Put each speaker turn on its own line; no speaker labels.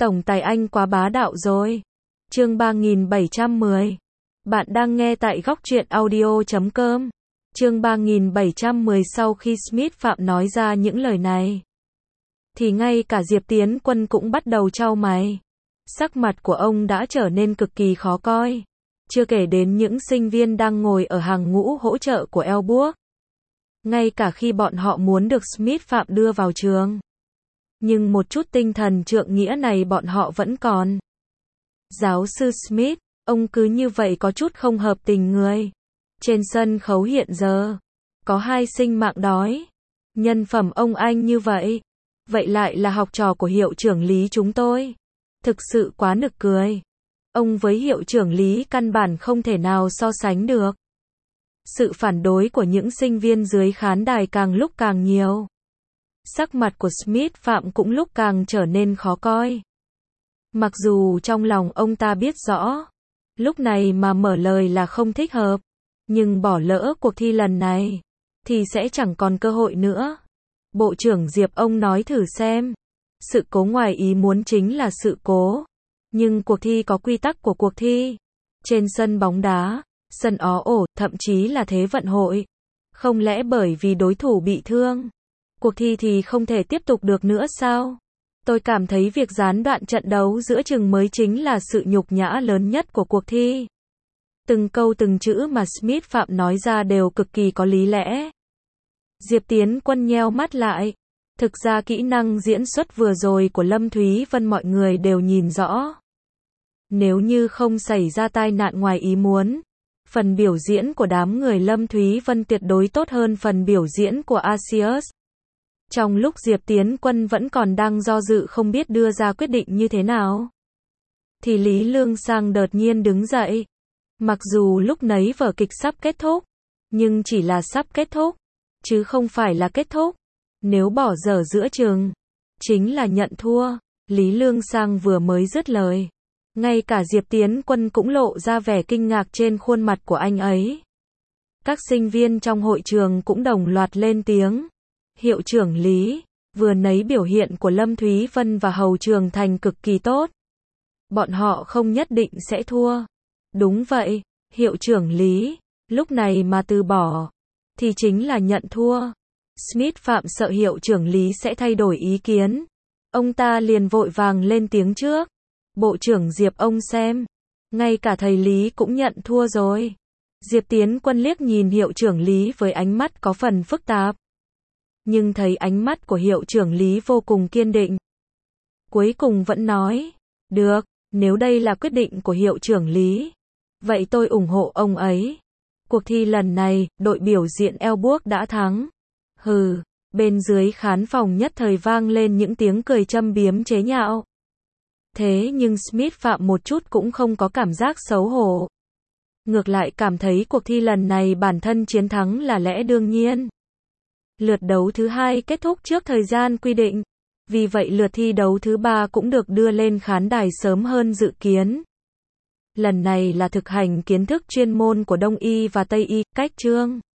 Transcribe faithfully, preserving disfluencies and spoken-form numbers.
Tổng tài Anh quá bá đạo rồi. Chương ba nghìn bảy trăm mười. Bạn đang nghe tại góc truyện audio chấm com. Chương ba nghìn bảy trăm mười. Sau khi Smith Phạm nói ra những lời này, thì ngay cả Diệp Tiến Quân cũng bắt đầu chau mày. Sắc mặt của ông đã trở nên cực kỳ khó coi. Chưa kể đến những sinh viên đang ngồi ở hàng ngũ hỗ trợ của Elbook. Ngay cả khi bọn họ muốn được Smith Phạm đưa vào trường, nhưng một chút tinh thần trượng nghĩa này bọn họ vẫn còn. Giáo sư Smith, ông cứ như vậy có chút không hợp tình người. Trên sân khấu hiện giờ, có hai sinh mạng đói. Nhân phẩm ông anh như vậy, vậy lại là học trò của hiệu trưởng Lý chúng tôi. Thực sự quá nực cười. Ông với hiệu trưởng Lý căn bản không thể nào so sánh được. Sự phản đối của những sinh viên dưới khán đài càng lúc càng nhiều. Sắc mặt của Smith Phạm cũng lúc càng trở nên khó coi. Mặc dù trong lòng ông ta biết rõ, lúc này mà mở lời là không thích hợp, nhưng bỏ lỡ cuộc thi lần này, thì sẽ chẳng còn cơ hội nữa. Bộ trưởng Diệp, ông nói thử xem. Sự cố ngoài ý muốn chính là sự cố. Nhưng cuộc thi có quy tắc của cuộc thi. Trên sân bóng đá, sân ó ổ, thậm chí là thế vận hội. Không lẽ bởi vì đối thủ bị thương, cuộc thi thì không thể tiếp tục được nữa sao? Tôi cảm thấy việc gián đoạn trận đấu giữa chừng mới chính là sự nhục nhã lớn nhất của cuộc thi. Từng câu từng chữ mà Smith Phạm nói ra đều cực kỳ có lý lẽ. Diệp Tiến Quân nheo mắt lại. Thực ra kỹ năng diễn xuất vừa rồi của Lâm Thúy Vân mọi người đều nhìn rõ. Nếu như không xảy ra tai nạn ngoài ý muốn, phần biểu diễn của đám người Lâm Thúy Vân tuyệt đối tốt hơn phần biểu diễn của Asius. Trong lúc Diệp Tiến Quân vẫn còn đang do dự không biết đưa ra quyết định như thế nào, thì Lý Lương Sang đột nhiên đứng dậy. Mặc dù lúc nấy vở kịch sắp kết thúc, nhưng chỉ là sắp kết thúc, chứ không phải là kết thúc. Nếu bỏ dở giữa chừng, chính là nhận thua. Lý Lương Sang vừa mới dứt lời, ngay cả Diệp Tiến Quân cũng lộ ra vẻ kinh ngạc trên khuôn mặt của anh ấy. Các sinh viên trong hội trường cũng đồng loạt lên tiếng. Hiệu trưởng Lý, vừa nấy biểu hiện của Lâm Thúy Vân và Hầu Trường Thành cực kỳ tốt. Bọn họ không nhất định sẽ thua. Đúng vậy, hiệu trưởng Lý, lúc này mà từ bỏ, thì chính là nhận thua. Smith Phạm sợ hiệu trưởng Lý sẽ thay đổi ý kiến. Ông ta liền vội vàng lên tiếng trước. Bộ trưởng Diệp, ông xem. Ngay cả thầy Lý cũng nhận thua rồi. Diệp Tiến Quân liếc nhìn hiệu trưởng Lý với ánh mắt có phần phức tạp. Nhưng thấy ánh mắt của hiệu trưởng Lý vô cùng kiên định. Cuối cùng vẫn nói. Được, nếu đây là quyết định của hiệu trưởng Lý, vậy tôi ủng hộ ông ấy. Cuộc thi lần này, đội biểu diễn Elbook đã thắng. Hừ, bên dưới khán phòng nhất thời vang lên những tiếng cười châm biếm chế nhạo. Thế nhưng Smith Phạm một chút cũng không có cảm giác xấu hổ. Ngược lại cảm thấy cuộc thi lần này bản thân chiến thắng là lẽ đương nhiên. Lượt đấu thứ hai kết thúc trước thời gian quy định. Vì vậy lượt thi đấu thứ ba cũng được đưa lên khán đài sớm hơn dự kiến. Lần này là thực hành kiến thức chuyên môn của Đông y và Tây y, cách chương.